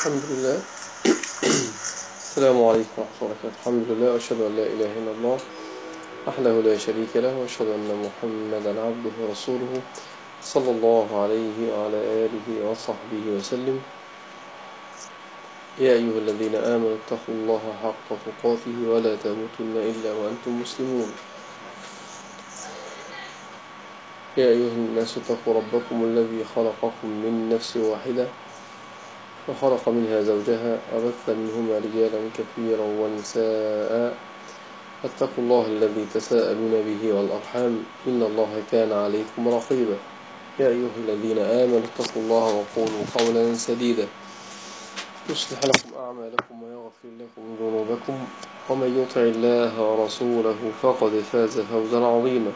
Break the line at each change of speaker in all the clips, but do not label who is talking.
الحمد لله. السلام عليكم ورحمة الله وبركاته. الحمد لله وأشهد أن لا إله إلا الله وحده لا شريك له، وأشهد أن محمدا عبده ورسوله صلى الله عليه وعلى آله وصحبه وسلم. يا أيها الذين آمنوا اتقوا الله حق تقاته ولا تموتن إلا وأنتم مسلمون. يا أيها الناس اتقوا ربكم الذي خلقكم من نفس واحدة وخلق منها زوجها وبث منهما رجالا كثيرا ونساء، فاتقوا الله الذي تساءلون به والأرحام إن الله كان عليكم رقيبا. يا أيها الذين آمنوا اتقوا الله وقولوا قولا سديدا يصلح لكم أعمالكم ويغفر لكم ذنوبكم، ومن يطع الله ورسوله فقد فاز فوزا عظيما.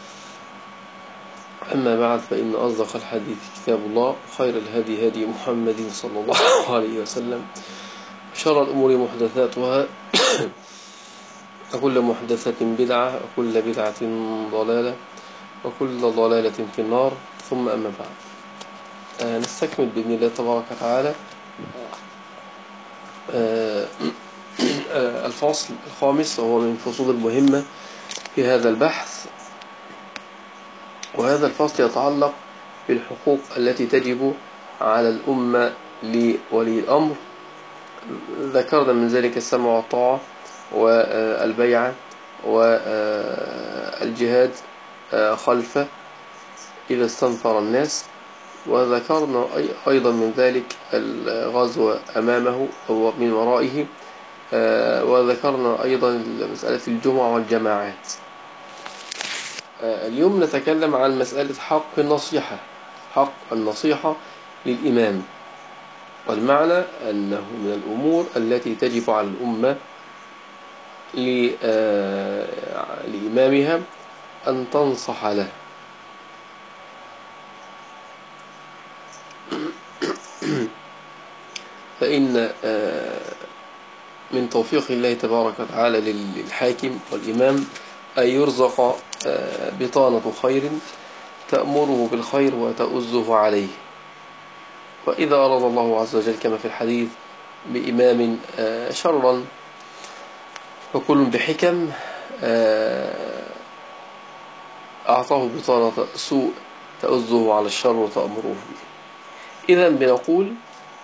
أما بعد، فإن أصدق الحديث كتاب الله، خير الهدي هدي محمد صلى الله عليه وسلم، شر الأمور محدثاتها وكل محدثة بدعة وكل بدعة ضلالة وكل ضلالة في النار. ثم أما بعد، نستكمل بإذن الله تبارك وتعالى الفصل الخامس، وهو من الفصول المهمة في هذا البحث. وهذا الفصل يتعلق بالحقوق التي تجب على الأمة لولي الأمر. ذكرنا من ذلك السمع والطاعة والبيعة والجهاد خلفه إذا استنفر الناس، وذكرنا أيضا من ذلك الغزو أمامه أو من ورائه، وذكرنا أيضا مسألة الجمعة والجماعات. اليوم نتكلم عن مسألة حق النصيحة، حق النصيحة للإمام، والمعنى أنه من الأمور التي تجب على الأمة لإمامها أن تنصح له. فإن من توفيق الله تبارك وتعالى للحاكم والإمام أن يرزق بطانة خير تأمره بالخير وتؤزه عليه. وإذا أراد الله عز وجل كما في الحديث بإمام شرا فكل بحكم أعطاه بطانة سوء تؤزه على الشر وتأمره به. إذن بنقول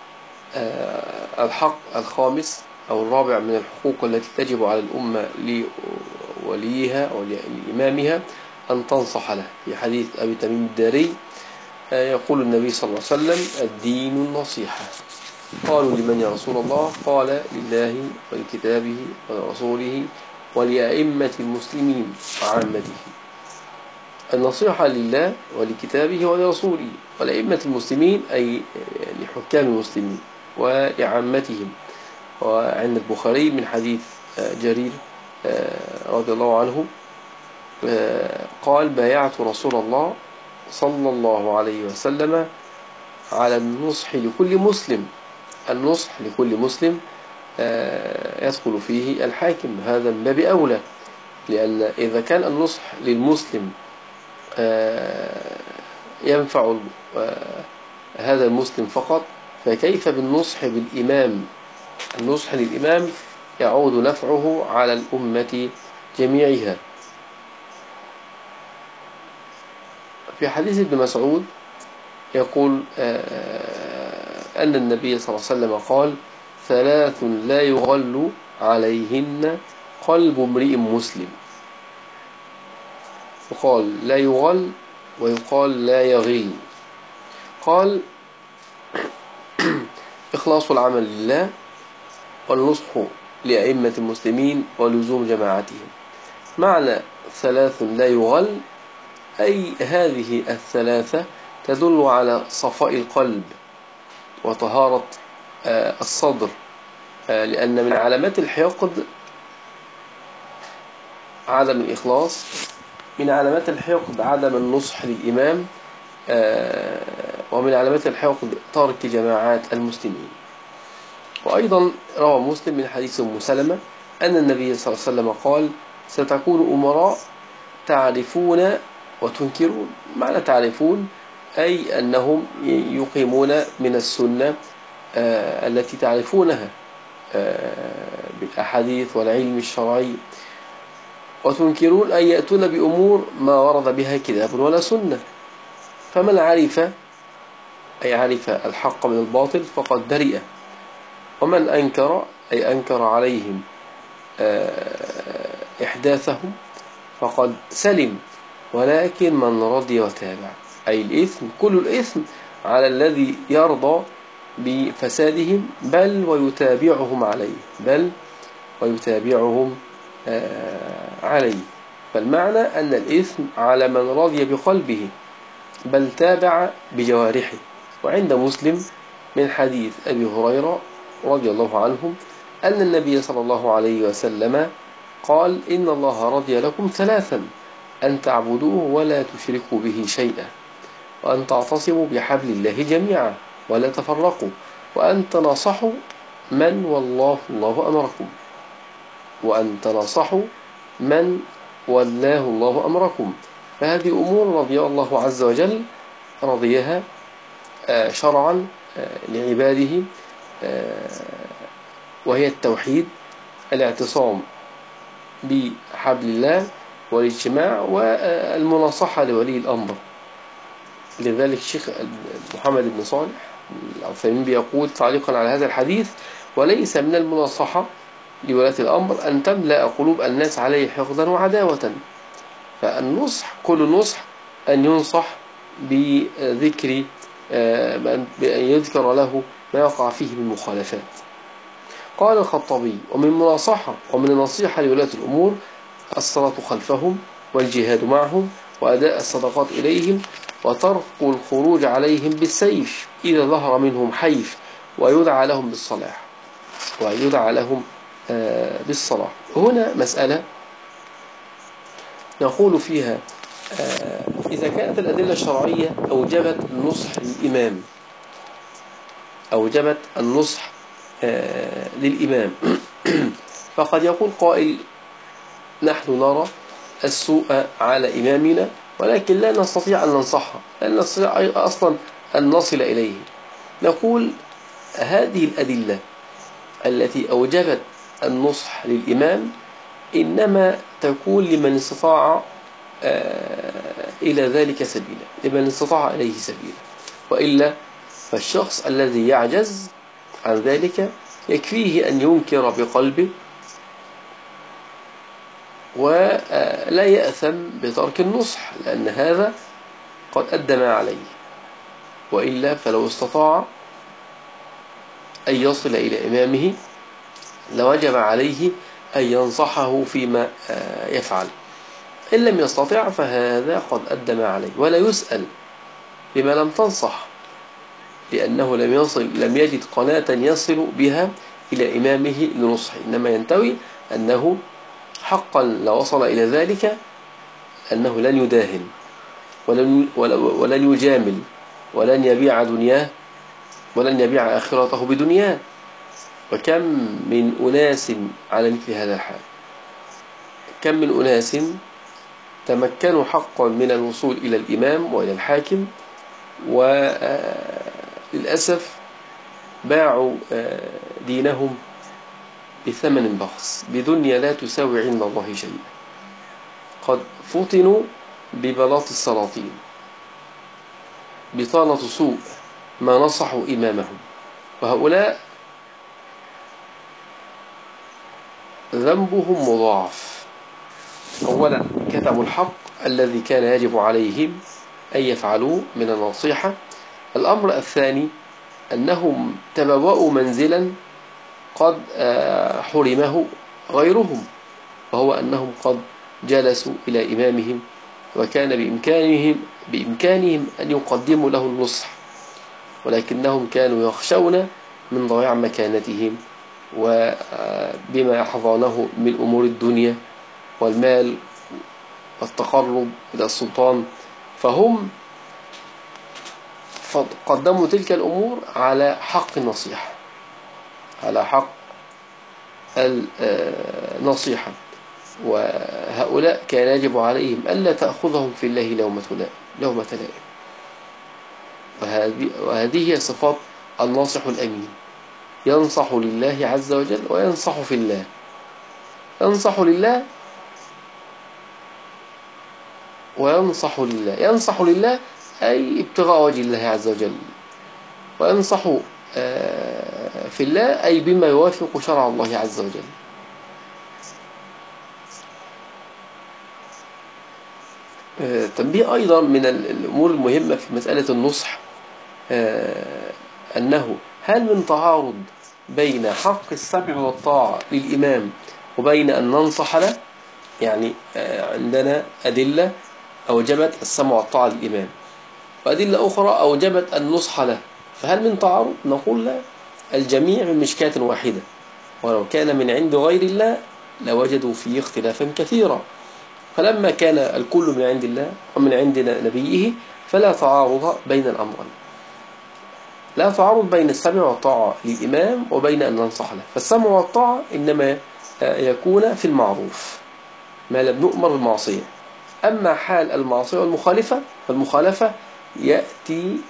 الحق الخامس أو الرابع من الحقوق التي تجب على الأمة لوليها أو لإمامها أن تنصح له. في حديث أبي تميم الداري يقول النبي صلى الله عليه وسلم: الدين النصيحة. قالوا: لمن يا رسول الله؟ قال: لله ولكتابه ولرسوله ولأئمة المسلمين وعامته. النصيحة لله ولكتابه ولرسوله ولأئمة المسلمين أي لحكام المسلمين ولعامتهم. وعند البخاري من حديث جرير رضي الله عنه قال: بايعت رسول الله صلى الله عليه وسلم على النصح لكل مسلم. النصح لكل مسلم يدخل فيه الحاكم، هذا من باب أولى، لأن إذا كان النصح للمسلم ينفع هذا المسلم فقط، فكيف بالنصح بالإمام؟ النصح للإمام يعود نفعه على الأمة جميعها. في حديث ابن مسعود يقول أن النبي صلى الله عليه وسلم قال: ثلاث لا يغل عليهن قلب امرئ مسلم. وقال لا يغل ويقال لا يغل. قال: إخلاص العمل لله، والنصح لأئمة المسلمين، ولزوم جماعتهم. معنى ثلاث لا يغل أي هذه الثلاثة تدل على صفاء القلب وطهارة الصدر، لأن من علامات الحقد عدم الإخلاص، من علامات الحقد عدم النصح للإمام، ومن علامات الحقد ترك جماعات المسلمين. وأيضا روى مسلم من حديث أم سلمة أن النبي صلى الله عليه وسلم قال: ستكون أمراء تعرفون وتنكرون. معنى تعرفون أي أنهم يقيمون من السنة التي تعرفونها بالأحاديث والعلم الشرعي، وتنكرون أن يأتون بأمور ما ورد بها كتاب ولا سنة. فمن عرف أي عرف الحق من الباطل فقد برئ، ومن أنكر أي أنكر عليهم إحداثهم فقد سلم. ولكن من رضي وتابع، أي الإثم كل الإثم على الذي يرضى بفسادهم بل ويتابعهم عليه. فالمعنى أن الإثم على من رضي بقلبه بل تابع بجوارحه. وعند مسلم من حديث أبي هريرة رضي الله عنه أن النبي صلى الله عليه وسلم قال: إن الله رضي لكم ثلاثا: أن تعبدوه ولا تشركوا به شيئا، وأن تعتصموا بحبل الله جميعا ولا تفرقوا، وأن تناصحوا من والله ولاه الله أمركم. فهذه أمور رضي الله عز وجل رضيها شرعا لعباده، وهي التوحيد، الاعتصام بحبل الله والاجتماع، والمناصحة لولي الأمر. لذلك الشيخ محمد بن صالح العثيمين بيقول تعليقا على هذا الحديث: وليس من المناصحة لولاة الأمر أن تملأ قلوب الناس عليه حقدا وعداوة. فالنصح كل نصح أن ينصح بذكر بأن يذكر له ما يقع فيه من مخالفات. قال الخطابي: ومن مناصحة ومن النصيحة لولاة الأمور الصلاة خلفهم والجهاد معهم وأداء الصدقات إليهم وترك الخروج عليهم بالسيف إذا ظهر منهم حيف، ويدعى لهم بالصلاح. هنا مسألة نقول فيها: إذا كانت الأدلة الشرعية أوجبت النصح للإمام فقد يقول قائل: نحن نرى السوء على إمامنا ولكن لا نستطيع أن ننصحه، لا نستطيع أصلا أن نصل إليه. نقول: هذه الأدلة التي أوجبت النصح للإمام إنما تكون لمن استطاع إلى ذلك سبيلا، لمن استطاع إليه سبيلا، وإلا فالشخص الذي يعجز عن ذلك يكفيه أن ينكر بقلبه ولا يأثم بترك النصح، لأن هذا قد أدى ما عليه. وإلا فلو استطاع أن يصل إلى إمامه لوجب عليه أن ينصحه فيما يفعل. إن لم يستطع فهذا قد أدى ما عليه، ولا يسأل بما لم تنصح، لأنه لم يجد قناة يصل بها إلى إمامه لنصحه. إنما ينتوي أنه حقا لو وصل إلى ذلك أنه لن يداهن ولن يجامل ولن يبيع دنياه ولن يبيع آخرته بدنياه. وكم من أناس على مثل هذا الحال، كم من أناس تمكنوا حقا من الوصول إلى الإمام وإلى الحاكم، وللأسف باعوا دينهم بثمن بخس بدنيا لا تساوي عند الله شيئا. قد فطنوا ببلاط السلاطين، بطانة سوء ما نصحوا إمامهم. وهؤلاء ذنبهم مضاعف: أولا كتموا الحق الذي كان يجب عليهم أن يفعلوه من النصيحة. الأمر الثاني أنهم تبوأوا منزلا قد حرمه غيرهم، وهو أنهم قد جلسوا إلى إمامهم وكان بإمكانهم أن يقدموا له النصح، ولكنهم كانوا يخشون من ضياع مكانتهم وبما يحظونه من أمور الدنيا والمال والتقرب إلى السلطان، فهم قدموا تلك الأمور على حق النصيحة، على حق النصيحة. وهؤلاء كان يجب عليهم ألا تأخذهم في الله لومة لائم. وهذه هي صفات الناصح الأمين. ينصح لله عز وجل وينصح في الله. ينصح لله وينصح لله. ينصح لله أي ابتغاء وجه الله عز وجل، وينصح في الله أي بما يوافق شرع الله عز وجل. تنبيه أيضا من الأمور المهمة في مسألة النصح، أنه هل من تعارض بين حق السمع والطاعة للإمام وبين أن ننصح له؟ يعني عندنا أدلة أوجبت السمع والطاعة للإمام، وأدلة أخرى أوجبت النصح له، فهل من تعارض؟ نقول لا، الجميع من مشكاة واحدة، ولو كان من عند غير الله لوجدوا فيه اختلافا كثيرا. فلما كان الكل من عند الله ومن عند نبيه فلا تعارض بين الأمرين، لا تعارض بين السمع والطاعة للإمام وبين أن ننصح له. فالسمع والطاعة إنما يكون في المعروف ما لم نؤمر بالمعصية. أما حال المعصية والمخالفة فالمخالفة يأتي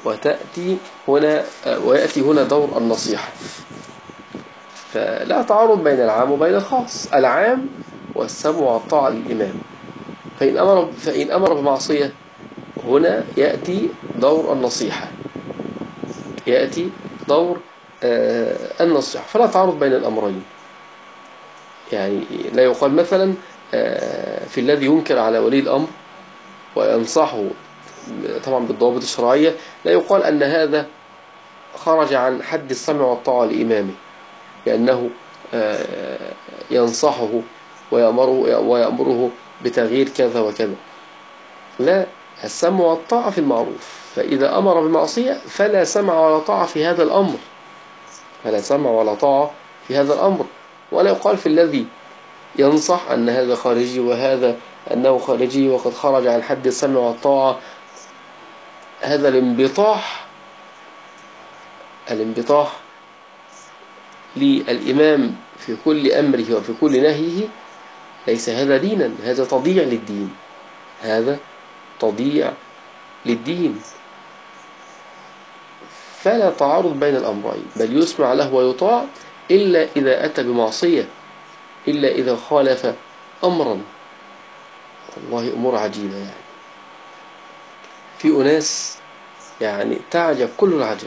هنا دور النصيحة. فلا تعارض بين العام وبين الخاص. العام والسمع والطاعة للإمام، فإن أمر بمعصية هنا يأتي دور النصيحة، يأتي دور النصيحة، فلا تعارض بين الأمرين. يعني لا يقال مثلا في الذي ينكر على ولي الأمر وينصحه طبعا بالضوابط الشرعية، لا يقال أن هذا خرج عن حد السمع والطاعة لإمامه، لأنه ينصحه ويأمره بتغيير كذا وكذا. لا، السمع والطاعة في المعروف. فإذا أمر بمعصية فلا سمع ولا طاعة في هذا الأمر، فلا سمع ولا طاعة في هذا الأمر. ولا يقال في الذي ينصح أن هذا خارجي وهذا أنه خارجي وقد خرج عن حد السمع والطاعة. هذا الانبطاح للإمام في كل أمره وفي كل نهيه، ليس هذا دينا، هذا تضييع للدين، هذا تضييع للدين. فلا تعارض بين الأمرين، بل يسمع له ويطاع إلا إذا أتى بمعصية، إلا إذا خالف أمرا. والله أمور عجيبة. يعني في أناس يعني تعجب كل العجب،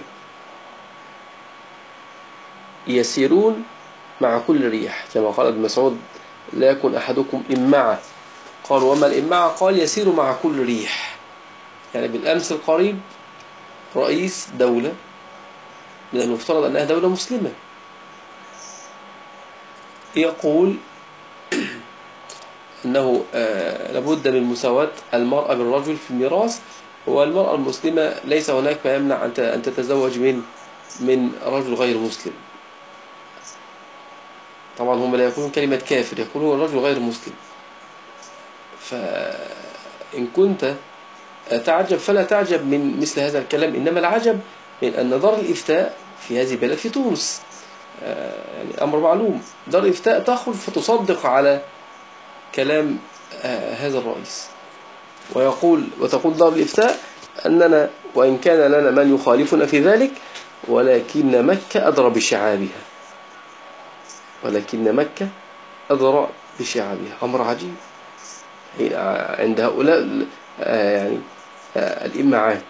يسيرون مع كل ريح، كما قال ابن مسعود: لا يكن أحدكم إمعة. قال: وما الإمعة؟ قال: يسير مع كل ريح. يعني بالأمس القريب رئيس دولة من المفترض أنها دولة مسلمة يقول أنه لابد من مساواة المرأة بالرجل في الميراث، والمرأة المسلمة ليس هناك ما يمنع أن تتزوج من رجل غير مسلم. طبعا هم لا يقولون كلمة كافر، يقولون الرجل غير مسلم. فإن كنت تعجب فلا تعجب من مثل هذا الكلام، إنما العجب من أن دار الإفتاء في هذه البلد في تونس، يعني أمر معلوم، دار الإفتاء تخرج فتصدق على كلام هذا الرئيس، وتقول دار الإفتاء أننا وإن كان لنا من يخالفنا في ذلك ولكن مكة أدرى بشعابها، ولكن مكة أدرى بشعابها. أمر عجيب عند هؤلاء يعني الإمعات.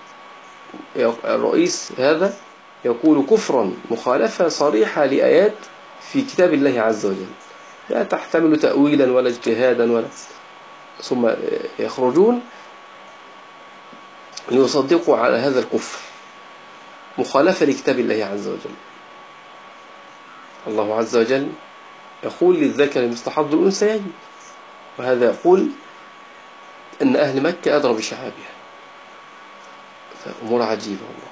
الرئيس هذا يقول كفرا مخالفة صريحة لآيات في كتاب الله عز وجل لا تحتمل تأويلا ولا اجتهادا ولا، ثم يخرجون ليصدقوا على هذا الكفر مخالفة لكتاب الله عز وجل. الله عز وجل يقول: للذكر مثل حظ الأنثيين، وهذا يقول أن أهل مكة أدرى بشعابها. فأمور عجيبة والله.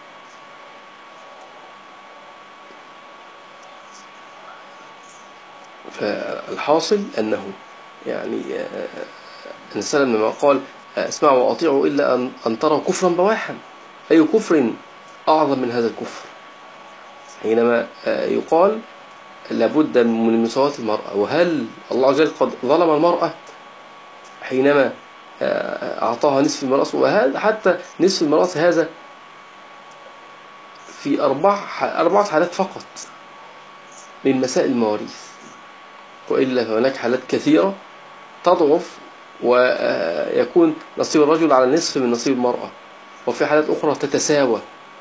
فالحاصل أنه يعني النبي صلى الله عليه وسلم لما قال: اسمعوا وأطيعوا إلا أن تروا كفرا بواحا، أي كفر أعظم من هذا الكفر. حينما يقال لابد من مساواة المرأة، وهل الله عز وجل قد ظلم المرأة حينما أعطاها نصف الميراث؟ وهذا حتى نصف الميراث هذا في أربعة حالات فقط من مسائل المواريث، وإلا فهناك حالات كثيرة تضعف ويكون نصيب الرجل على نصف من نصيب المرأة، وفي حالات أخرى تتساوى.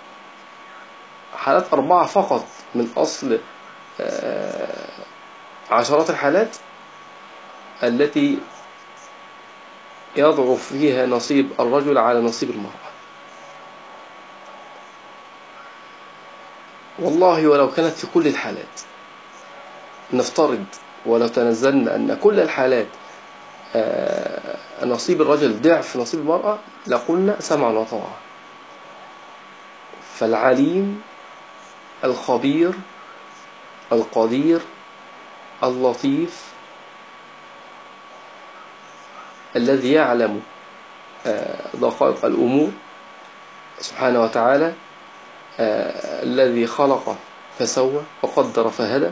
حالات 4 فقط من أصل عشرات الحالات التي يضعف فيها نصيب الرجل على نصيب المرأة. والله ولو كانت في كل الحالات، نفترض ولو تنزلنا أن كل الحالات نصيب الرجل ضعف نصيب المرأة، لقلنا سمعا وطاعة. فالعليم الخبير القدير اللطيف الذي يعلم دقائق الأمور سبحانه وتعالى، الذي خلق فسوى وقدر فهدى،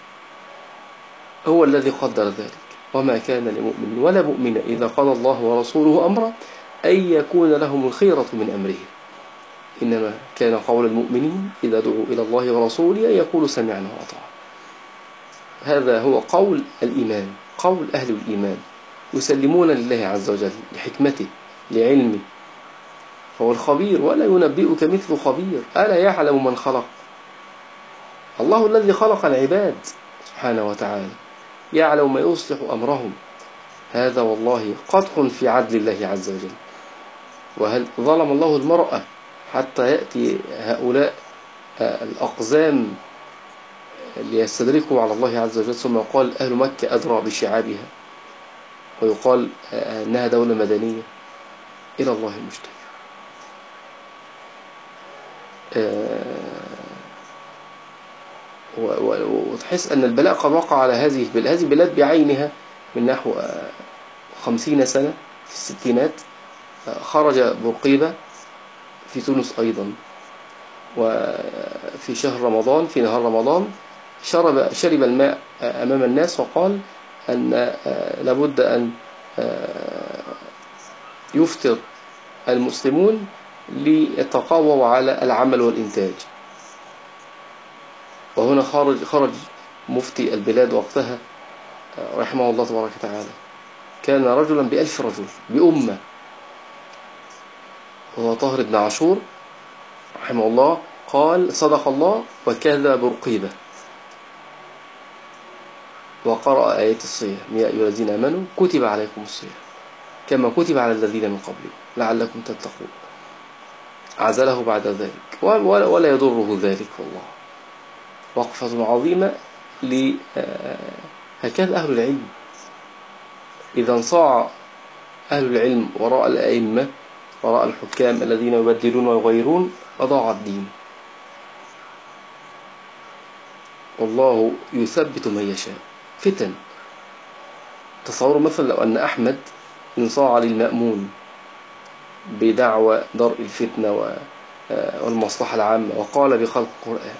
هو الذي قدر ذلك. وما كان لمؤمن ولا مؤمنة إذا قضى الله ورسوله أمرا أن يكون لهم الخيرة من أمرهم، إنما كان قول المؤمنين إذا دعوا إلى الله ورسوله أن يقولوا سمعنا وأطعنا. هذا هو قول الإيمان، قول أهل الإيمان، يسلمون لله عز وجل لحكمته لعلمه، فهو الخبير ولا ينبئك مثل خبير. ألا يعلم من خلق؟ الله الذي خلق العباد سبحانه وتعالى يعلم ما يصلح أمرهم. هذا والله قدح في عدل الله عز وجل. وهل ظلم الله المرأة حتى يأتي هؤلاء الأقزام ليستدركوا على الله عز وجل، ثم يقال أهل مكة أدرى بشعابها، ويقال أنها دولة مدنية؟ إلى الله المشتكى. وتحس أن البلاء قد وقع على هذه البلاد بعينها من نحو 50 سنة في الستينات. خرج بورقيبة في تونس أيضا، وفي شهر رمضان في نهار رمضان شرب الماء أمام الناس، وقال أن لابد أن يفطر المسلمون ليتقووا على العمل والإنتاج. وهنا خرج مفتي البلاد وقتها رحمه الله تبارك وتعالى، كان رجلا ب1000 رجل بأمة، وهو طاهر بن عاشور رحمه الله، قال صدق الله وكذب برقيبة، وقرأ آيات الصيام يا أيها الذين آمنوا كتب عليكم الصيام كما كتب على الذين من قبلكم لعلكم تتقون. عزله بعد ذلك ولا يضره ذلك، والله وقفة عظيمة. هكذا أهل العلم، إذا انصاع أهل العلم وراء الأئمة وراء الحكام الذين يبدلون ويغيرون أضاع الدين. والله يثبت من يشاء. فتن، تصوروا مثلا لو أن أحمد انصاع للمأمون بدعوى درء الفتنة والمصلحة العامة وقال بخلق القرآن،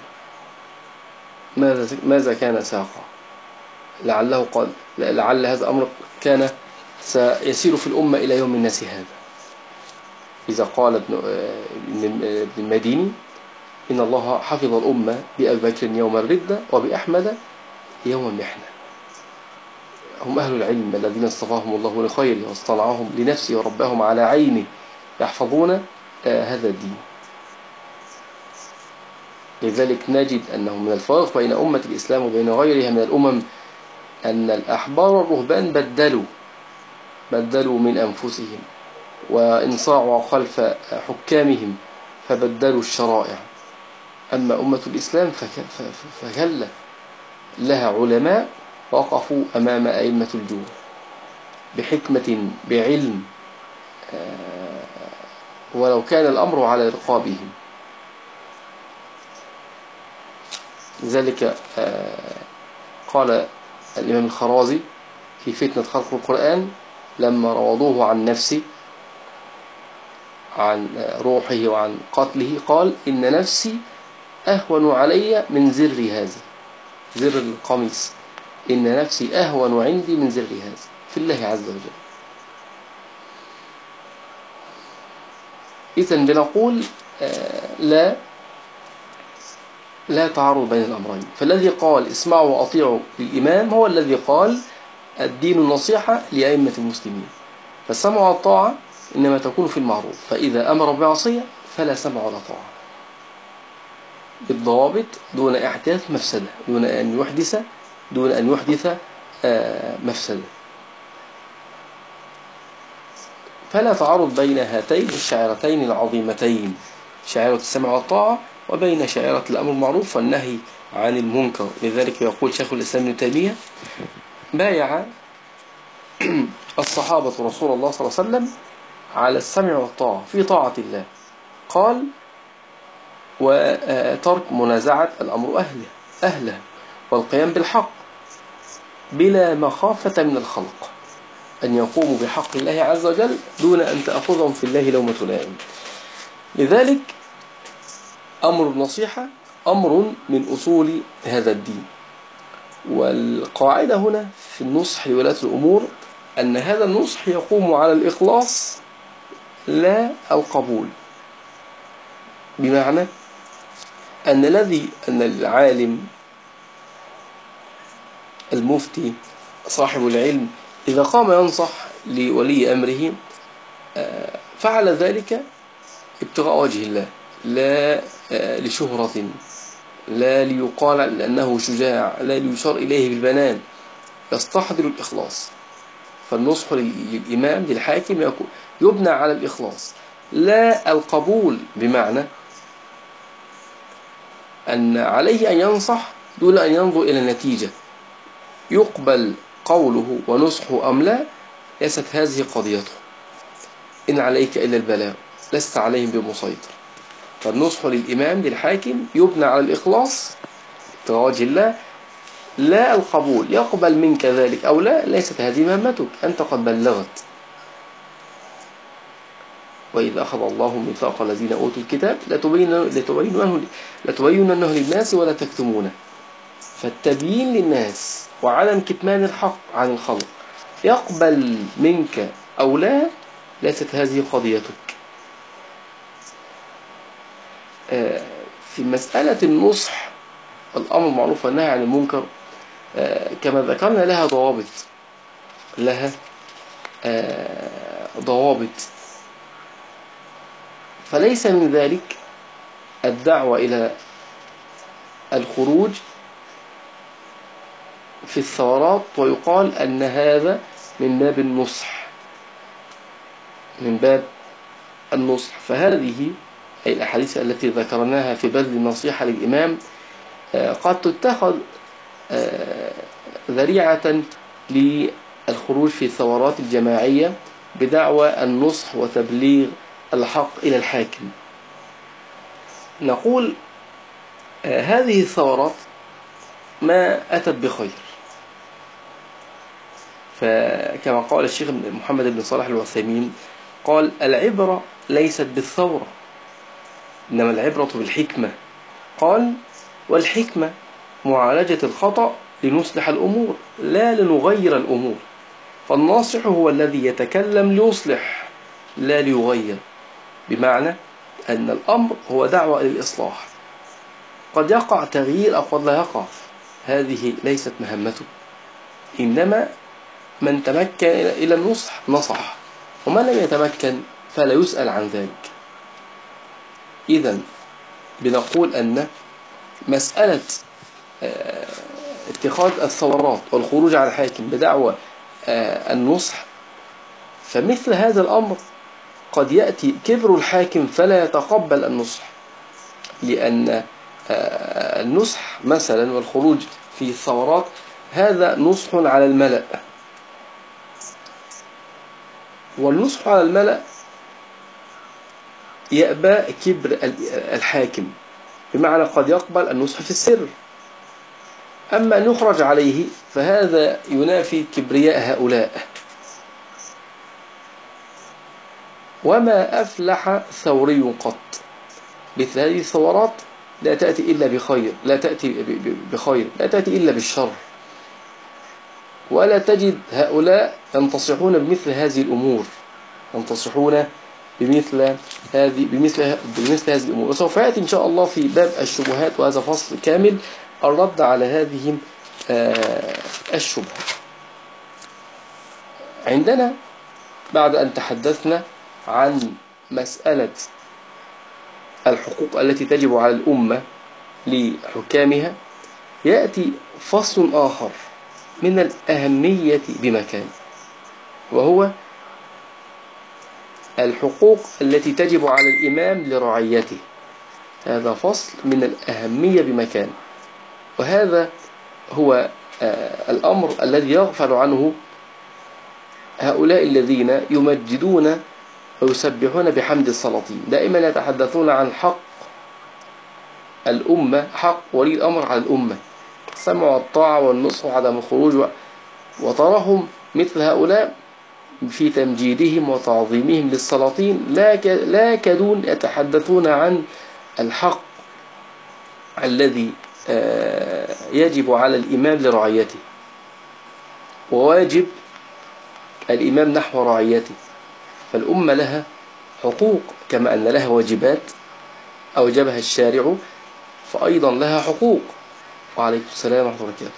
ماذا كان ساقا؟ لعل هذا الأمر كان سيسير في الأمة إلى يوم الناس هذا. إذا قال ابن المديني إن الله حفظ الأمة بأبي بكر يوم الردة وبأحمد يوم المحنة. هم أهل العلم الذين اصطفاهم الله لخيره واصطنعهم لنفسه وربهم على عينه، يحفظون هذا الدين. لذلك نجد أنه من الفارق بين أمة الإسلام وبين غيرها من الأمم أن الأحبار والرهبان بدلوا من أنفسهم وانصاعوا خلف حكامهم فبدلوا الشرائع. أما أمة الإسلام فكلا لها علماء وقفوا أمام أئمة الجور بحكمة بعلم، ولو كان الأمر على رقابهم. لذلك قال الإمام الخرازي في فتنة خلق القرآن لما روضوه عن نفسه عن روحه وعن قتله، قال إن نفسي أهون علي من زر هذا، زر القميص، إن نفسي أهون عندي من زر هذا في الله عز وجل. إذن بنقول لا لا تعارض بين الأمرين. فالذي قال اسمعوا وأطيعوا للإمام هو الذي قال الدين النصيحة لأئمة المسلمين. فالسمع والطاعة إنما تكون في المعروف، فإذا أمر بمعصية فلا سمع ولا طاعة، بالضوابط دون إحداث مفسدة، دون أن يحدث مفسدة. فلا تعارض بين هاتين الشعيرتين العظيمتين، شعيرة السمع والطاعة وبين شعيرة الأمر بالمعروف والنهي عن المنكر. لذلك يقول شيخ الإسلام ابن تيمية: بايع الصحابة رسول الله صلى الله عليه وسلم على السمع والطاعة في طاعة الله، قال: وترك منازعة الأمر أهله والقيام بالحق بلا مخافة من الخلق، أن يقوموا بحق الله عز وجل دون أن تأخذهم في الله لومة لائم. لذلك أمر النصيحة أمر من أصول هذا الدين. والقاعدة هنا في النصح لولاة الأمور أن هذا النصح يقوم على الإخلاص لا القبول، بمعنى أن العالم المفتي صاحب العلم إذا قام ينصح لولي أمره فعل ذلك ابتغاء وجه الله، لا لشهرة، لا ليقال لأنه شجاع، لا ليشار إليه بالبنان، يستحضر الإخلاص. فالنصح للإمام للحاكم يبنى على الإخلاص لا القبول، بمعنى أن عليه أن ينصح دون أن ينظر إلى النتيجة، يقبل قوله ونصحه أم لا، ليست هذه قضيته. إن عليك إلا البلاغ لست عليهم بمسيطر. فالنصح للإمام للحاكم يبنى على الإخلاص ابتغاء وجه الله لا القبول، يقبل منك ذلك أو لا، ليست هذه مهمتك، أنت قد بلغت. وإذ أخذ الله ميثاق الذين أوتوا الكتاب لتبيننه للناس ولا تكتمونه. فالتبيين للناس وعدم كتمان الحق عن الخلق، يقبل منك أو لا، ليست هذه قضيتك. في مسألة النصح الأمر المعروف والنهي عن المنكر كما ذكرنا لها ضوابط. فليس من ذلك الدعوة إلى الخروج في الثورات ويقال أن هذا من باب النصح. فهذه أي الأحاديث التي ذكرناها في بذل النصيحة للإمام قد تتخذ ذريعة للخروج في الثورات الجماعية بدعوى النصح وتبليغ الحق إلى الحاكم. نقول هذه الثورات ما أتت بخير، فكما قال الشيخ محمد بن صالح العثيمين قال: العبرة ليست بالثورة إنما العبرة بالحكمة. قال: والحكمة معالجة الخطأ لنصلح الأمور لا لنغير الأمور. فالناصح هو الذي يتكلم ليصلح لا ليغير، بمعنى أن الأمر هو دعوة للإصلاح، قد يقع تغيير أو قد لا يقع، هذه ليست مهمته. إنما من تمكن إلى النصح نصح، ومن لم يتمكن فلا يسأل عن ذلك. إذن بنقول أن مسألة اتخاذ الثورات والخروج على الحاكم بدعوى النصح، فمثل هذا الأمر قد يأتي كبر الحاكم فلا يتقبل النصح، لأن النصح مثلا والخروج في الثورات هذا نصح على الملأ، والنصح على الملأ يأبى كبر الحاكم، بمعنى قد يقبل النصح في السر، أما أن يخرج عليه فهذا ينافي كبرياء هؤلاء. وما أفلح ثوري قط، مثل هذه الثورات لا تأتي إلا بخير، لا تأتي إلا بالشر، ولا تجد هؤلاء ينتصحون بمثل هذه الأمور، ينتصحون بمثل هذه الأمور. وسوف يأتي إن شاء الله في باب الشبهات، وهذا فصل كامل، الرد على هذه الشبهة. عندنا بعد أن تحدثنا عن مسألة الحقوق التي تجب على الأمة لحكامها، يأتي فصل آخر من الأهمية بمكان، وهو الحقوق التي تجب على الإمام لرعيته. هذا فصل من الأهمية بمكان، وهذا هو الأمر الذي يغفل عنه هؤلاء الذين يمجدون ويسبحون بحمد السلاطين. دائما يتحدثون عن حق الأمة، حق ولي الأمر على الأمة، السمع والطاعة والنصح وعدم الخروج، وتراهم مثل هؤلاء في تمجيدهم وتعظيمهم للسلاطين لا يكادون يتحدثون عن الحق الذي يجب على الإمام لرعيته، وواجب الإمام نحو رعيته. فالأمة لها حقوق كما أن لها واجبات أوجبها الشارع، فأيضا لها حقوق. وعليكم السلام ورحمة الله وبركاته.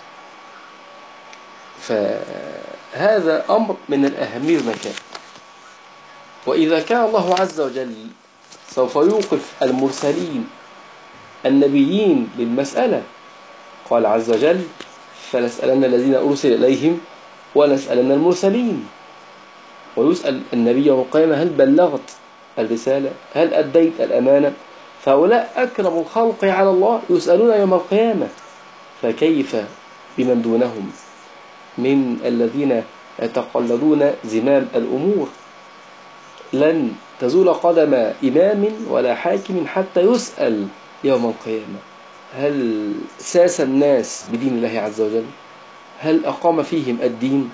فهذا أمر من الأهمية بمكان. وإذا كان الله عز وجل سوف يوقف المرسلين النبيين للمسألة، قال عز وجل: فلنسألن الذين أرسل إليهم ولنسألن المرسلين. ويسأل النبي يوم القيامة: هل بلغت الرسالة؟ هل أديت الأمانة؟ فهؤلاء أكرم الخلق على الله يسألون يوم القيامة، فكيف بمن دونهم من الذين يتقلدون زمام الأمور؟ لن تزول قدم إمام ولا حاكم حتى يسأل يوم القيامة: هل ساس الناس بدين الله عز وجل؟ هل أقام فيهم الدين؟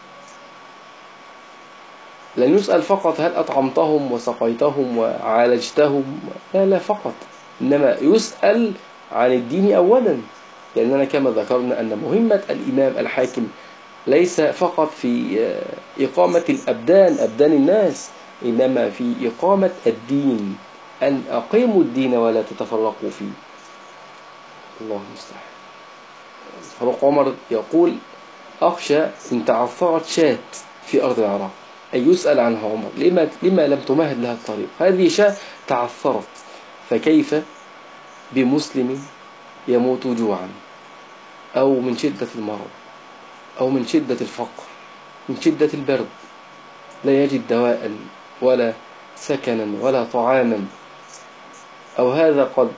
لن يسأل فقط هل أطعمتهم وسقيتهم وعالجتهم، لا فقط، إنما يسأل عن الدين أولا. لأننا كما ذكرنا أن مهمة الإمام الحاكم ليس فقط في إقامة أبدان الناس، إنما في إقامة الدين، أن أقيموا الدين ولا تتفرقوا فيه. الله المستعان. فاروق عمر يقول: أخشى إن تعثرت شاة في أرض العراق، أي يسأل عنها عمر: لما لم تمهد لها الطريق؟ هذه شاة تعثرت، فكيف بمسلم يموت جوعا أو من شدة المرض أو من شدة الفقر، من شدة البرد، لا يجد دواء ولا سكنا ولا طعاما، أو هذا قد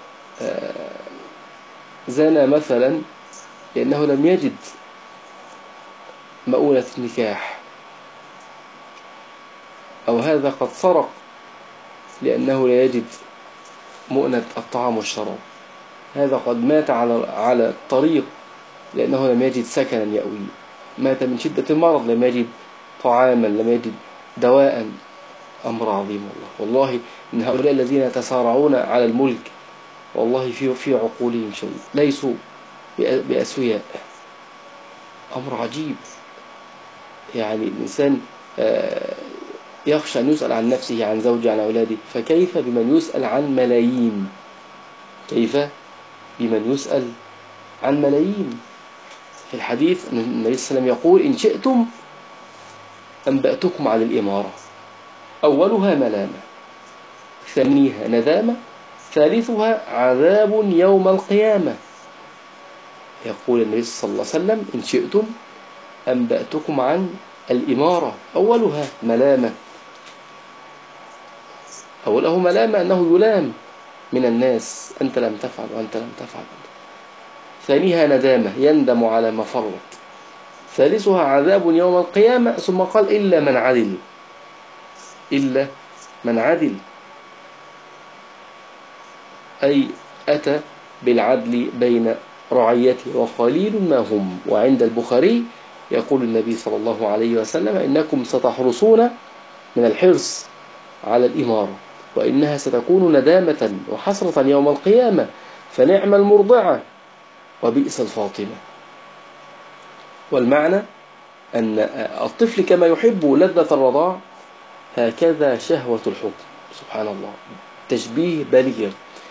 زنى مثلا لأنه لم يجد مؤونة النكاح، أو هذا قد سرق لأنه لا يجد مؤنة الطعام والشراب، هذا قد مات على الطريق لأنه لم يجد سكنا يأوي، مات من شدة المرض، لم يجد طعاما، لم يجد دواء. أمر عظيم والله إن هؤلاء الذين يتسارعون على الملك والله في عقولهم شيء، ليسوا بأسوياء. أمر عجيب. يعني الإنسان يخشى أن يسأل عن نفسه، عن زوجه، عن أولاده، فكيف بمن يسأل عن ملايين؟ كيف بمن يسأل عن ملايين؟ في الحديث النبي صلى الله عليه وسلم يقول: إن شئتم أنبأتكم عن الإمارة، أولها ملامة، ثانيها ندامة، ثالثها عذاب يوم القيامة. يقول النبي صلى الله عليه وسلم: إن شئتم أنبأتكم عن الإمارة، أولها ملامة، أوله ملامة أنه يلام من الناس: أنت لم تفعل وأنت لم تفعل. ثانيها ندامة، يندم على ما فرط. ثالثها عذاب يوم القيامة. ثم قال: إلا من عدل، إلا من عدل، أي أتى بالعدل بين رعيته، وقليل ما هم. وعند البخاري يقول النبي صلى الله عليه وسلم: إنكم ستحرصون من الحرص على الإمارة، وإنها ستكون ندامة وحسرة يوم القيامة، فنعم المرضعة وبئس الفاطمة. والمعنى أن الطفل كما يحب لذة الرضاع، هكذا شهوة الحكم. سبحان الله، تشبيه بليغ.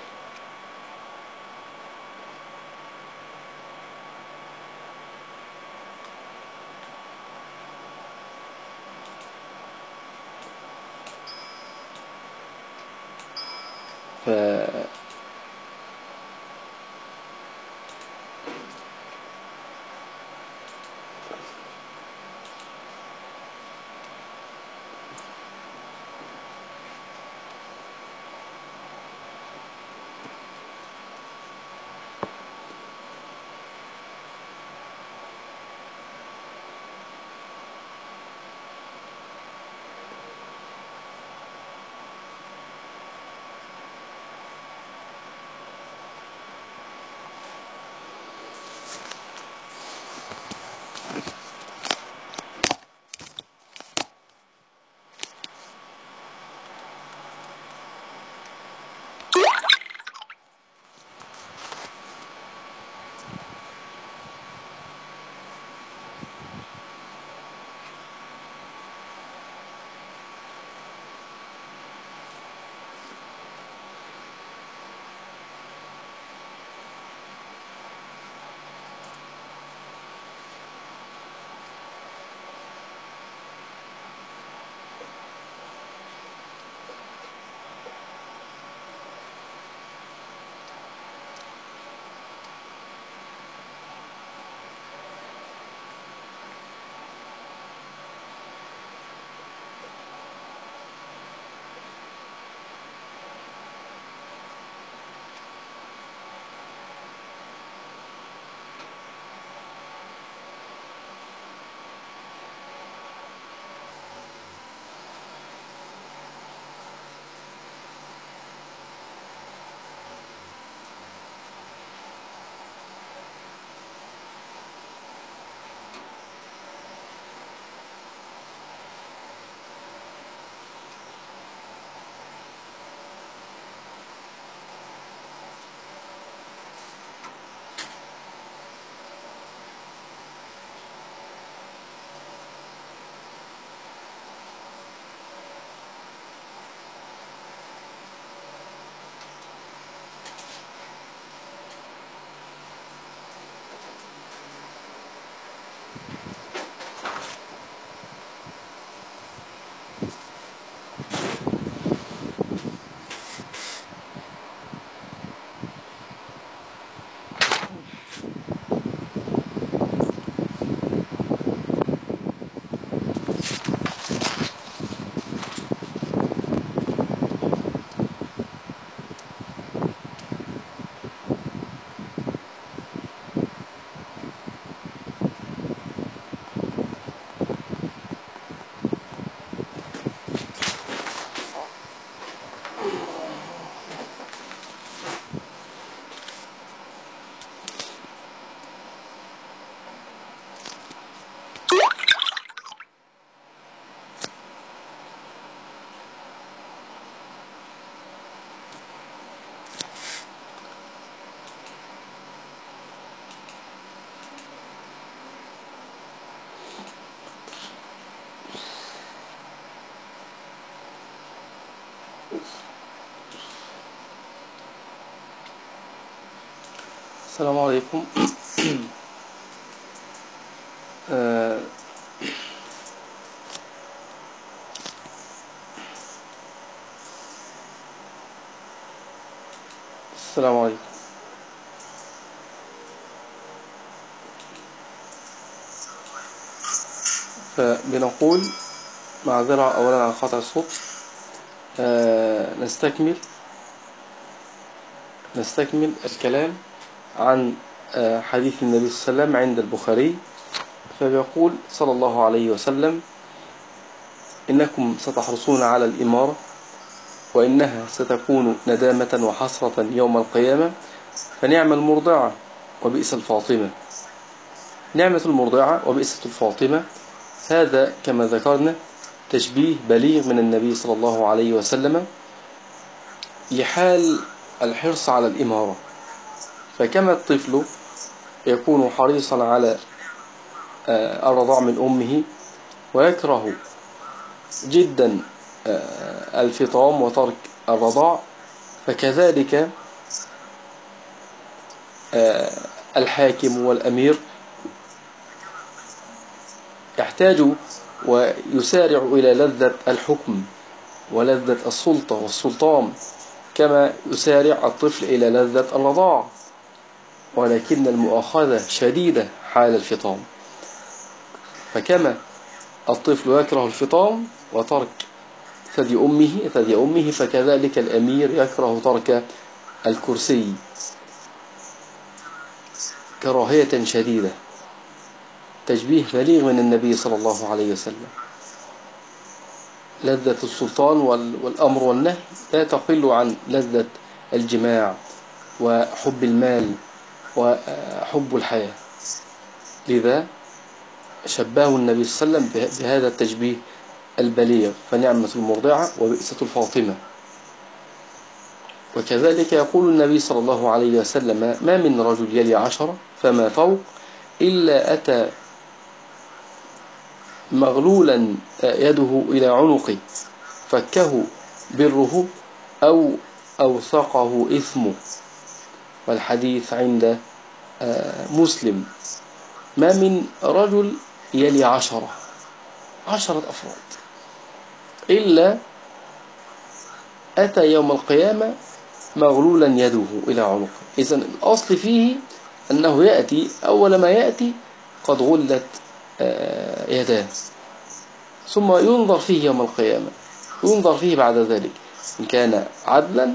ف السلام عليكم. آه، السلام عليكم. فبنقول معذرة أولا عن قطع الصوت. نستكمل الكلام عن حديث النبي صلى الله عليه وسلم عند البخاري. فبيقول صلى الله عليه وسلم: إنكم ستحرصون على الإمارة وإنها ستكون ندامة وحسرة يوم القيامة، فنعم المرضعة وبئس الفاطمة. نعمة المرضعة وبئسة الفاطمة، هذا كما ذكرنا تشبيه بليغ من النبي صلى الله عليه وسلم لحال الحرص على الإمارة. فكما الطفل يكون حريصا على الرضاع من أمه ويكره جدا الفطام وترك الرضاع، فكذلك الحاكم والأمير يحتاج ويسارع إلى لذة الحكم ولذة السلطة والسلطان، كما يسارع الطفل إلى لذة الرضاع، ولكن المؤاخذة شديدة حال الفطام. فكما الطفل يكره الفطام وترك ثدي أمه، فكذلك الأمير يكره ترك الكرسي كراهية شديدة. تشبيه بليغ من النبي صلى الله عليه وسلم. لذة السلطان والأمر والنهي لا تقل عن لذة الجماع وحب المال وحب الحياة. لذا شبهه النبي صلى الله عليه وسلم بهذا التشبيه البليغ، فنعمة المرضعة وبئسة الفاطمة. وكذلك يقول النبي صلى الله عليه وسلم: ما من رجل يلي 10 فما فوق إلا أتى مغلولا يده إلى عنقه فكه بره أو أوثقه إثمه. والحديث عند مسلم: ما من رجل يلي 10 أفراد إلا أتى يوم القيامة مغلولا يده إلى عنقه. إذن الأصل فيه أنه يأتي أول ما يأتي قد غلت يداه، ثم ينظر فيه يوم القيامة، ينظر فيه بعد ذلك إن كان عدلا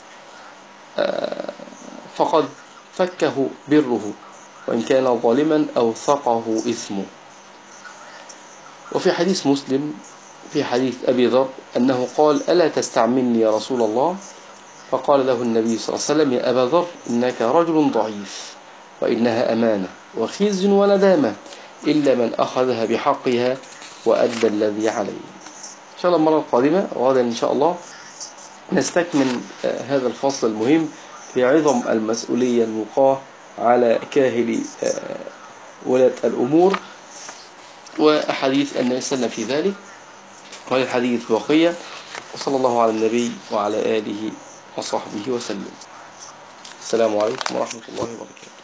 فقد فكه بره، وإن كان ظالما أوثقه إثمه. وفي حديث مسلم في حديث أبي ذر أنه قال: ألا تستعملني يا رسول الله؟ فقال له النبي صلى الله عليه وسلم: يا أبا ذر إنك رجل ضعيف، وإنها أمانة وخزي وندامة إلا من أخذها بحقها وأدى الذي عليه. إن شاء الله المرة القادمة وغدا إن شاء الله نستكمل هذا الفصل المهم في عظم المسؤولية الملقاة على كاهل ولاة الأمور، وأحاديث النبي صلى الله عليه وسلم في ذلك، والحديث بقية. وصلى الله على النبي وعلى آله وصحبه وسلم. السلام عليكم ورحمة الله وبركاته.